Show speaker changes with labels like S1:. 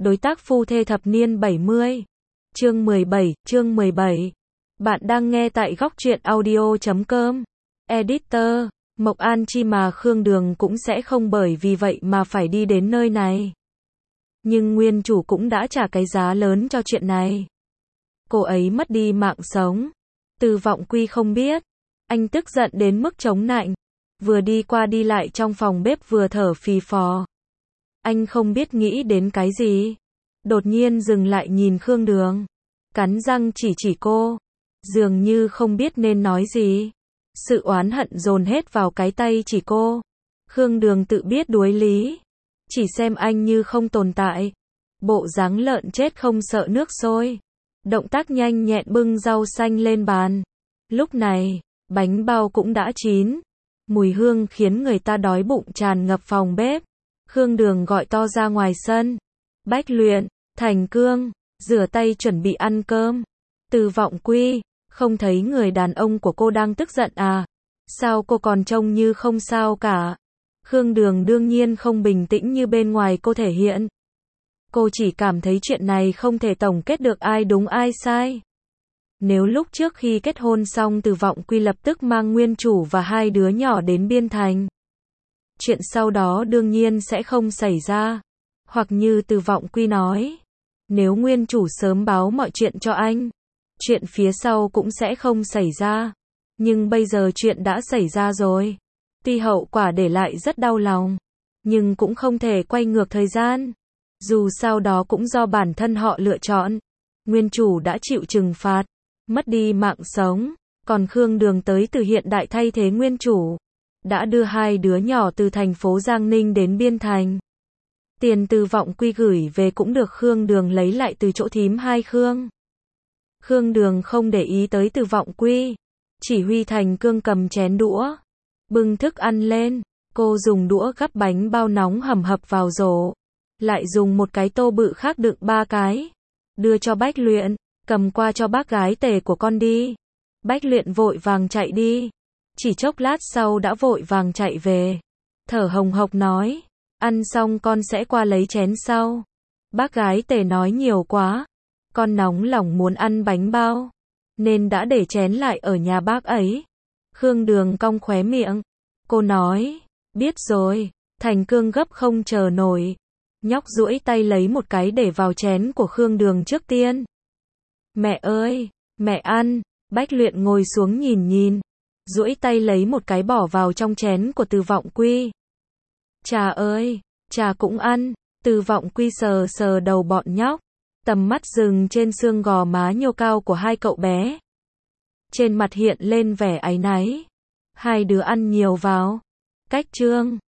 S1: Đối tác phu thê thập niên 70. Chương 17. Bạn đang nghe tại góc truyện audio.com. Editor, Mộc An chi mà Khương Đường cũng sẽ không bởi vì vậy mà phải đi đến nơi này. Nhưng nguyên chủ cũng đã trả cái giá lớn cho chuyện này. Cô ấy mất đi mạng sống. Từ Vọng Quy không biết. Anh tức giận đến mức chống nạnh. Vừa đi qua đi lại trong phòng bếp vừa thở phì phò. Anh không biết nghĩ đến cái gì. Đột nhiên dừng lại nhìn Khương Đường. Cắn răng chỉ cô. Dường như không biết nên nói gì. Sự oán hận dồn hết vào cái tay chỉ cô. Khương Đường tự biết đuối lý. Chỉ xem anh như không tồn tại. Bộ dáng lợn chết không sợ nước sôi. Động tác nhanh nhẹn bưng rau xanh lên bàn. Lúc này, bánh bao cũng đã chín. Mùi hương khiến người ta đói bụng tràn ngập phòng bếp. Khương Đường gọi to ra ngoài sân. Bách Luyện, Thành Cương, rửa tay chuẩn bị ăn cơm. Từ Vọng Quy, không thấy người đàn ông của cô đang tức giận à? Sao cô còn trông như không sao cả? Khương Đường đương nhiên không bình tĩnh như bên ngoài cô thể hiện. Cô chỉ cảm thấy chuyện này không thể tổng kết được ai đúng ai sai. Nếu lúc trước khi kết hôn xong Từ Vọng Quy lập tức mang nguyên chủ và hai đứa nhỏ đến Biên Thành, chuyện sau đó đương nhiên sẽ không xảy ra. Hoặc như Từ Vọng Quy nói, nếu nguyên chủ sớm báo mọi chuyện cho anh, chuyện phía sau cũng sẽ không xảy ra. Nhưng bây giờ chuyện đã xảy ra rồi. Tuy hậu quả để lại rất đau lòng, nhưng cũng không thể quay ngược thời gian. Dù sao đó cũng do bản thân họ lựa chọn. Nguyên chủ đã chịu trừng phạt, mất đi mạng sống, còn Khương Đường tới từ hiện đại thay thế nguyên chủ. Đã đưa hai đứa nhỏ từ thành phố Giang Ninh đến Biên Thành. Tiền Từ Vọng Quy gửi về cũng được Khương Đường lấy lại từ chỗ thím hai Khương. Khương Đường không để ý tới Từ Vọng Quy. Chỉ huy Thành Cương cầm chén đũa, bưng thức ăn lên. Cô dùng đũa gắp bánh bao nóng hầm hập vào rổ. Lại dùng một cái tô bự khác đựng 3 cái. Đưa cho Bách Luyện, cầm qua cho bác gái Tề của con đi. Bách Luyện vội vàng chạy đi. Chỉ chốc lát sau đã vội vàng chạy về. Thở hồng hộc nói, ăn xong con sẽ qua lấy chén sau. Bác gái Tề nói nhiều quá. Con nóng lòng muốn ăn bánh bao, nên đã để chén lại ở nhà bác ấy. Khương Đường cong khóe miệng. Cô nói, biết rồi. Thành Cương gấp không chờ nổi. Nhóc duỗi tay lấy một cái để vào chén của Khương Đường trước tiên. Mẹ ơi, mẹ ăn. Bách Luyện ngồi xuống nhìn. Duỗi tay lấy một cái bỏ vào trong chén của Từ Vọng Quy. Trà ơi, trà cũng ăn. Từ Vọng Quy sờ đầu bọn nhóc. Tầm mắt dừng trên xương gò má nhô cao của hai cậu bé. Trên mặt hiện lên vẻ áy náy. Hai đứa ăn nhiều vào. Cách trương.